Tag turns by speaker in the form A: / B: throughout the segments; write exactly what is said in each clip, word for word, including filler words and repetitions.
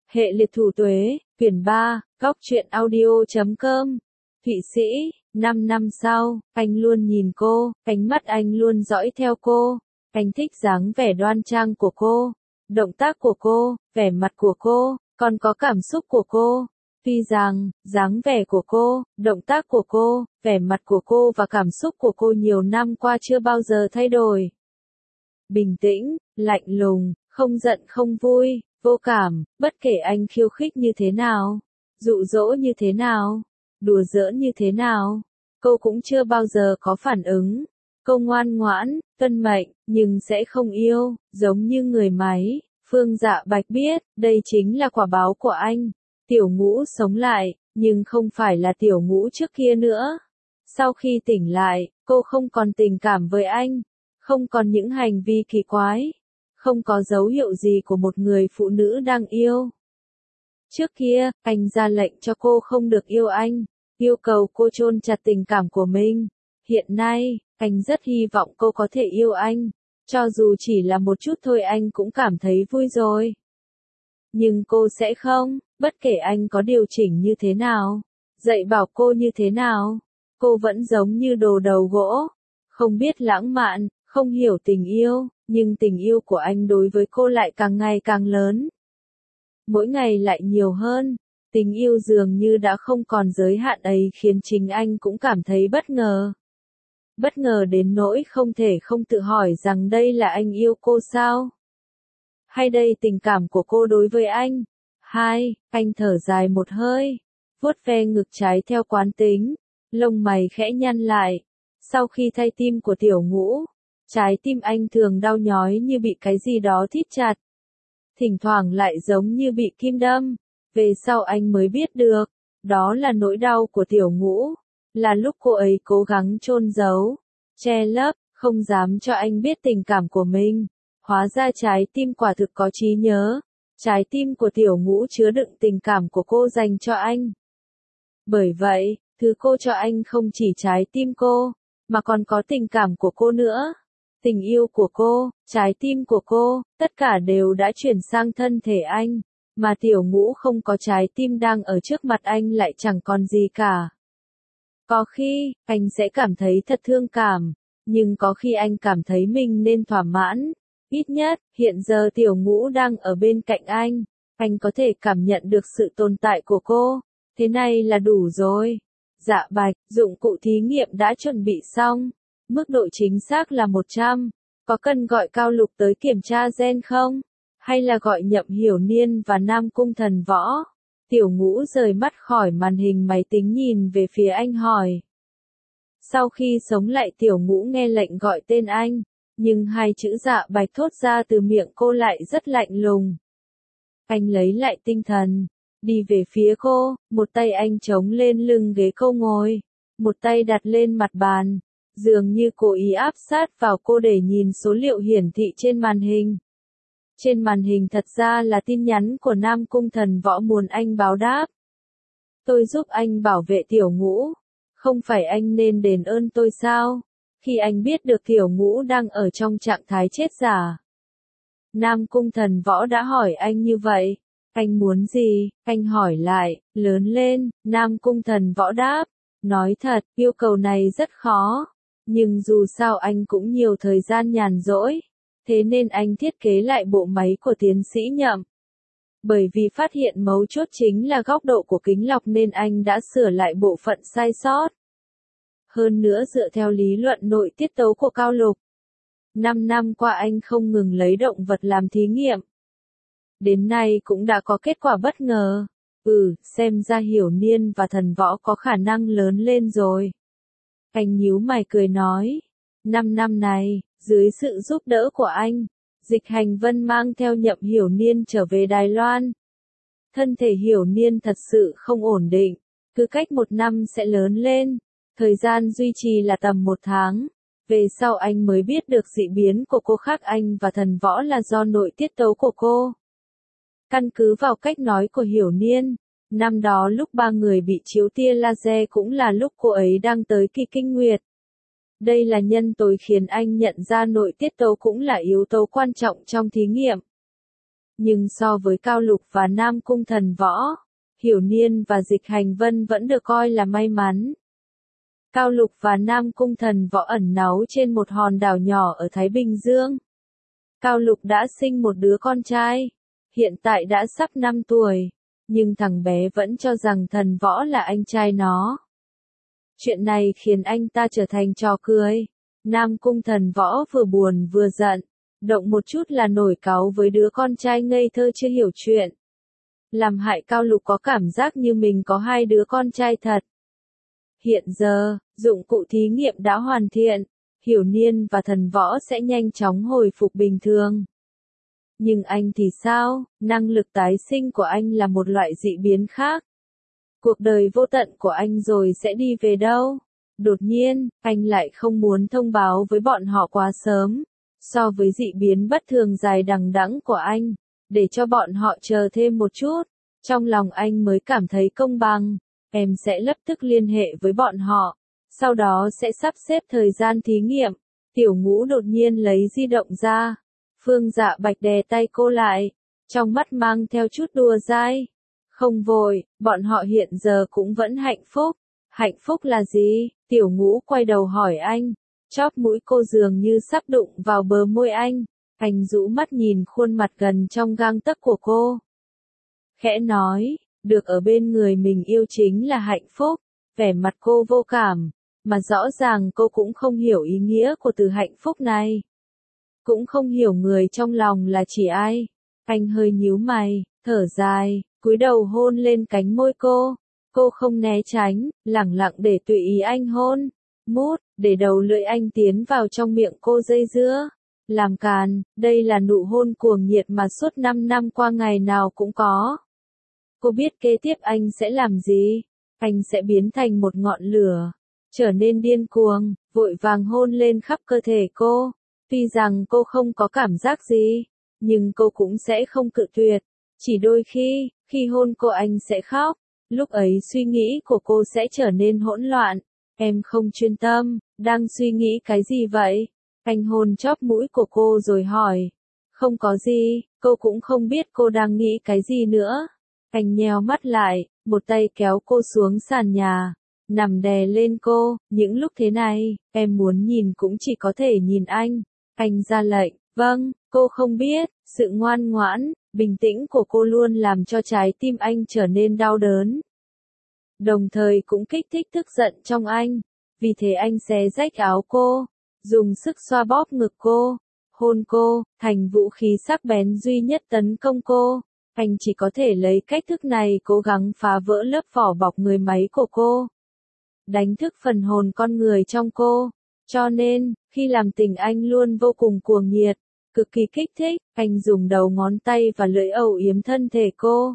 A: Hệ liệt thủ tuế, quyển ba, góc truyện audio chấm com. Thụy Sĩ, năm năm sau, anh luôn nhìn cô, ánh mắt anh luôn dõi theo cô. Anh thích dáng vẻ đoan trang của cô, động tác của cô, vẻ mặt của cô, còn có cảm xúc của cô. Tuy rằng, dáng vẻ của cô, động tác của cô, vẻ mặt của cô và cảm xúc của cô nhiều năm qua chưa bao giờ thay đổi. Bình tĩnh, lạnh lùng, không giận không vui, vô cảm, bất kể anh khiêu khích như thế nào, dụ dỗ như thế nào, đùa giỡn như thế nào, cô cũng chưa bao giờ có phản ứng. Cô ngoan ngoãn, tuân mệnh, nhưng sẽ không yêu, giống như người máy. Phương Dạ Bạch biết, đây chính là quả báo của anh. Tiểu Ngũ sống lại, nhưng không phải là Tiểu Ngũ trước kia nữa. Sau khi tỉnh lại, cô không còn tình cảm với anh, không còn những hành vi kỳ quái, không có dấu hiệu gì của một người phụ nữ đang yêu. Trước kia, anh ra lệnh cho cô không được yêu anh, yêu cầu cô chôn chặt tình cảm của mình. Hiện nay, anh rất hy vọng cô có thể yêu anh, cho dù chỉ là một chút thôi anh cũng cảm thấy vui rồi. Nhưng cô sẽ không, bất kể anh có điều chỉnh như thế nào, dạy bảo cô như thế nào, cô vẫn giống như đồ đầu gỗ, không biết lãng mạn, không hiểu tình yêu, nhưng tình yêu của anh đối với cô lại càng ngày càng lớn. Mỗi ngày lại nhiều hơn, tình yêu dường như đã không còn giới hạn ấy khiến chính anh cũng cảm thấy bất ngờ. Bất ngờ đến nỗi không thể không tự hỏi rằng đây là anh yêu cô sao? Hay đây tình cảm của cô đối với anh? Hai, anh thở dài một hơi, vuốt ve ngực trái theo quán tính, lông mày khẽ nhăn lại. Sau khi thay tim của Tiểu Ngũ, trái tim anh thường đau nhói như bị cái gì đó thít chặt. Thỉnh thoảng lại giống như bị kim đâm. Về sau anh mới biết được, đó là nỗi đau của Tiểu Ngũ, là lúc cô ấy cố gắng chôn giấu, che lấp, không dám cho anh biết tình cảm của mình. Hóa ra trái tim quả thực có trí nhớ, trái tim của Tiểu Ngũ chứa đựng tình cảm của cô dành cho anh. Bởi vậy, thứ cô cho anh không chỉ trái tim cô, mà còn có tình cảm của cô nữa. Tình yêu của cô, trái tim của cô, tất cả đều đã chuyển sang thân thể anh, mà Tiểu Ngũ không có trái tim đang ở trước mặt anh lại chẳng còn gì cả. Có khi, anh sẽ cảm thấy thật thương cảm, nhưng có khi anh cảm thấy mình nên thỏa mãn. Ít nhất, hiện giờ Tiểu Ngũ đang ở bên cạnh anh, anh có thể cảm nhận được sự tồn tại của cô, thế này là đủ rồi. Dạ Bạch, dụng cụ thí nghiệm đã chuẩn bị xong, mức độ chính xác là một trăm, có cần gọi Cao Lục tới kiểm tra gen không? Hay là gọi Nhậm Hiểu Niên và Nam Cung Thần Võ? Tiểu Ngũ rời mắt khỏi màn hình máy tính nhìn về phía anh hỏi. Sau khi sống lại Tiểu Ngũ nghe lệnh gọi tên anh, nhưng hai chữ Dạ Bạch thốt ra từ miệng cô lại rất lạnh lùng. Anh lấy lại tinh thần, đi về phía cô, một tay anh chống lên lưng ghế cô ngồi, một tay đặt lên mặt bàn, dường như cố ý áp sát vào cô để nhìn số liệu hiển thị trên màn hình. Trên màn hình thật ra là tin nhắn của Nam Cung Thần Võ muốn anh báo đáp. Tôi giúp anh bảo vệ Tiểu Ngũ, không phải anh nên đền ơn tôi sao? Khi anh biết được Tiểu Ngũ đang ở trong trạng thái chết giả. Nam Cung Thần Võ đã hỏi anh như vậy. Anh muốn gì? Anh hỏi lại, lớn lên. Nam Cung Thần Võ đáp. Nói thật, yêu cầu này rất khó. Nhưng dù sao anh cũng nhiều thời gian nhàn rỗi. Thế nên anh thiết kế lại bộ máy của tiến sĩ Nhậm. Bởi vì phát hiện mấu chốt chính là góc độ của kính lọc nên anh đã sửa lại bộ phận sai sót. Hơn nữa dựa theo lý luận nội tiết tấu của Cao Lục. Năm năm qua anh không ngừng lấy động vật làm thí nghiệm. Đến nay cũng đã có kết quả bất ngờ. Ừ, xem ra Hiểu Niên và Thần Võ có khả năng lớn lên rồi. Anh nhíu mày cười nói. Năm năm này, dưới sự giúp đỡ của anh, Dịch Hành Vân mang theo Nhậm Hiểu Niên trở về Đài Loan. Thân thể Hiểu Niên thật sự không ổn định, cứ cách một năm sẽ lớn lên. Thời gian duy trì là tầm một tháng. Về sau anh mới biết được dị biến của cô khác anh và Thần Võ là do nội tiết tấu của cô. Căn cứ vào cách nói của Hiểu Niên, năm đó lúc ba người bị chiếu tia laser cũng là lúc cô ấy đang tới kỳ kinh nguyệt. Đây là nhân tố khiến anh nhận ra nội tiết tấu cũng là yếu tố quan trọng trong thí nghiệm. Nhưng so với Cao Lục và Nam Cung Thần Võ, Hiểu Niên và Dịch Hành Vân vẫn được coi là may mắn. Cao Lục và Nam Cung Thần Võ ẩn náu trên một hòn đảo nhỏ ở Thái Bình Dương. Cao Lục đã sinh một đứa con trai, hiện tại đã sắp năm tuổi, nhưng thằng bé vẫn cho rằng Thần Võ là anh trai nó. Chuyện này khiến anh ta trở thành trò cười. Nam Cung Thần Võ vừa buồn vừa giận, động một chút là nổi cáu với đứa con trai ngây thơ chưa hiểu chuyện. Làm hại Cao Lục có cảm giác như mình có hai đứa con trai thật. Hiện giờ, dụng cụ thí nghiệm đã hoàn thiện, Hiểu Niên và Thần Võ sẽ nhanh chóng hồi phục bình thường. Nhưng anh thì sao, năng lực tái sinh của anh là một loại dị biến khác. Cuộc đời vô tận của anh rồi sẽ đi về đâu? Đột nhiên, anh lại không muốn thông báo với bọn họ quá sớm, so với dị biến bất thường dài đằng đẵng của anh, để cho bọn họ chờ thêm một chút. Trong lòng anh mới cảm thấy công bằng, em sẽ lập tức liên hệ với bọn họ, sau đó sẽ sắp xếp thời gian thí nghiệm. Tiểu Ngũ đột nhiên lấy di động ra, Phương Dạ Bạch đè tay cô lại, trong mắt mang theo chút đùa dai. Không vội, bọn họ hiện giờ cũng vẫn hạnh phúc. Hạnh phúc là gì? Tiểu Ngũ quay đầu hỏi anh, chóp mũi cô dường như sắp đụng vào bờ môi anh. Anh rũ mắt nhìn khuôn mặt gần trong gang tấc của cô. Khẽ nói, được ở bên người mình yêu chính là hạnh phúc. Vẻ mặt cô vô cảm, mà rõ ràng cô cũng không hiểu ý nghĩa của từ hạnh phúc này. Cũng không hiểu người trong lòng là chỉ ai. Anh hơi nhíu mày, thở dài, cúi đầu hôn lên cánh môi cô. Cô không né tránh, lẳng lặng để tùy ý anh hôn. Mút, để đầu lưỡi anh tiến vào trong miệng cô dây dưa. Làm càn, đây là nụ hôn cuồng nhiệt mà suốt năm năm qua ngày nào cũng có. Cô biết kế tiếp anh sẽ làm gì? Anh sẽ biến thành một ngọn lửa, trở nên điên cuồng, vội vàng hôn lên khắp cơ thể cô. Tuy rằng cô không có cảm giác gì, nhưng cô cũng sẽ không cự tuyệt. Chỉ đôi khi, khi hôn cô anh sẽ khóc. Lúc ấy suy nghĩ của cô sẽ trở nên hỗn loạn. Em không chuyên tâm, đang suy nghĩ cái gì vậy? Anh hôn chóp mũi của cô rồi hỏi. Không có gì, cô cũng không biết cô đang nghĩ cái gì nữa. Anh nheo mắt lại, một tay kéo cô xuống sàn nhà, nằm đè lên cô. Những lúc thế này, em muốn nhìn cũng chỉ có thể nhìn anh. Anh ra lệnh, vâng, cô không biết, sự ngoan ngoãn, bình tĩnh của cô luôn làm cho trái tim anh trở nên đau đớn. Đồng thời cũng kích thích tức giận trong anh. Vì thế anh xé rách áo cô, dùng sức xoa bóp ngực cô, hôn cô, thành vũ khí sắc bén duy nhất tấn công cô. Anh chỉ có thể lấy cách thức này cố gắng phá vỡ lớp vỏ bọc người máy của cô. Đánh thức phần hồn con người trong cô. Cho nên, khi làm tình anh luôn vô cùng cuồng nhiệt, cực kỳ kích thích. Anh dùng đầu ngón tay và lưỡi âu yếm thân thể cô,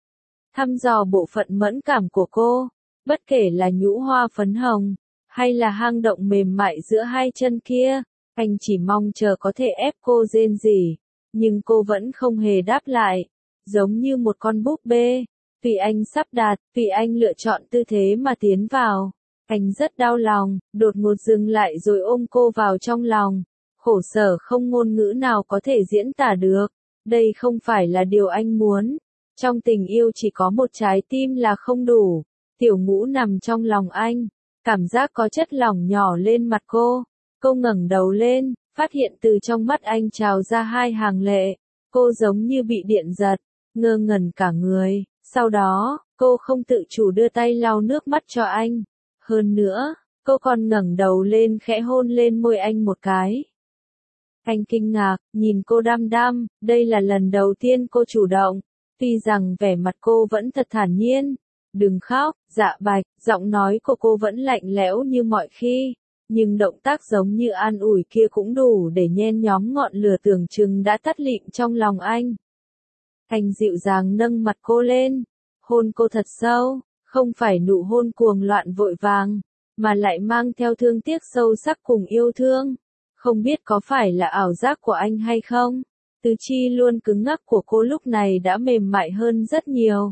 A: thăm dò bộ phận mẫn cảm của cô. Bất kể là nhũ hoa phấn hồng, hay là hang động mềm mại giữa hai chân kia, anh chỉ mong chờ có thể ép cô rên rỉ. Nhưng cô vẫn không hề đáp lại, giống như một con búp bê. Tùy anh sắp đạt, tùy anh lựa chọn tư thế mà tiến vào. Anh rất đau lòng, đột ngột dừng lại rồi ôm cô vào trong lòng. Khổ sở không ngôn ngữ nào có thể diễn tả được. Đây không phải là điều anh muốn. Trong tình yêu chỉ có một trái tim là không đủ. Tiểu Ngũ nằm trong lòng anh, cảm giác có chất lỏng nhỏ lên mặt cô. Cô ngẩng đầu lên, phát hiện từ trong mắt anh trào ra hai hàng lệ. Cô giống như bị điện giật, ngơ ngẩn cả người. Sau đó, cô không tự chủ đưa tay lau nước mắt cho anh. Hơn nữa, cô còn ngẩng đầu lên khẽ hôn lên môi anh một cái. Anh kinh ngạc, nhìn cô đăm đăm, đây là lần đầu tiên cô chủ động. Tuy rằng vẻ mặt cô vẫn thật thản nhiên. Đừng khóc, Dạ Bạch, giọng nói của cô vẫn lạnh lẽo như mọi khi. Nhưng động tác giống như an ủi kia cũng đủ để nhen nhóm ngọn lửa tưởng chừng đã tắt lịm trong lòng anh. Anh dịu dàng nâng mặt cô lên, hôn cô thật sâu, không phải nụ hôn cuồng loạn vội vàng, mà lại mang theo thương tiếc sâu sắc cùng yêu thương. Không biết có phải là ảo giác của anh hay không? Tứ chi luôn cứng ngắc của cô lúc này đã mềm mại hơn rất nhiều.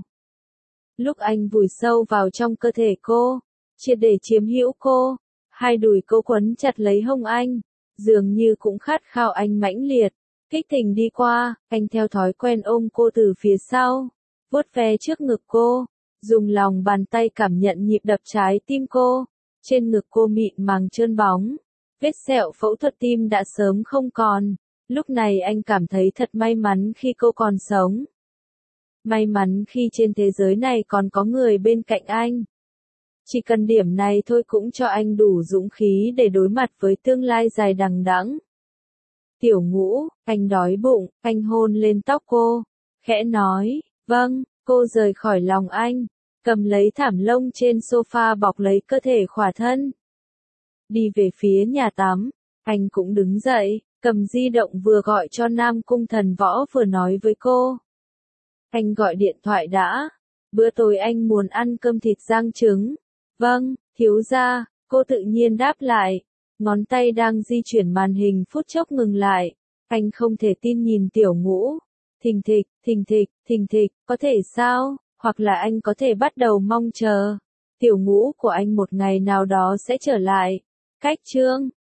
A: Lúc anh vùi sâu vào trong cơ thể cô, triệt để chiếm hữu cô, hai đùi cô quấn chặt lấy hông anh, dường như cũng khát khao anh mãnh liệt. Kích Thịnh đi qua, anh theo thói quen ôm cô từ phía sau, vuốt ve trước ngực cô, dùng lòng bàn tay cảm nhận nhịp đập trái tim cô, trên ngực cô mịn màng trơn bóng, vết sẹo phẫu thuật tim đã sớm không còn, lúc này anh cảm thấy thật may mắn khi cô còn sống. May mắn khi trên thế giới này còn có người bên cạnh anh. Chỉ cần điểm này thôi cũng cho anh đủ dũng khí để đối mặt với tương lai dài đằng đẵng. Tiểu Ngũ, anh đói bụng, anh hôn lên tóc cô, khẽ nói, vâng, cô rời khỏi lòng anh, cầm lấy thảm lông trên sofa bọc lấy cơ thể khỏa thân. Đi về phía nhà tắm, anh cũng đứng dậy, cầm di động vừa gọi cho Nam Cung Thần Võ vừa nói với cô. Anh gọi điện thoại đã, bữa tối anh muốn ăn cơm thịt rang trứng. Vâng, thiếu gia, cô tự nhiên đáp lại, ngón tay đang di chuyển màn hình phút chốc ngừng lại, anh không thể tin nhìn Tiểu Ngũ, thình thịch, thình thịch, thình thịch, có thể sao, hoặc là anh có thể bắt đầu mong chờ, Tiểu Ngũ của anh một ngày nào đó sẽ trở lại, cách chương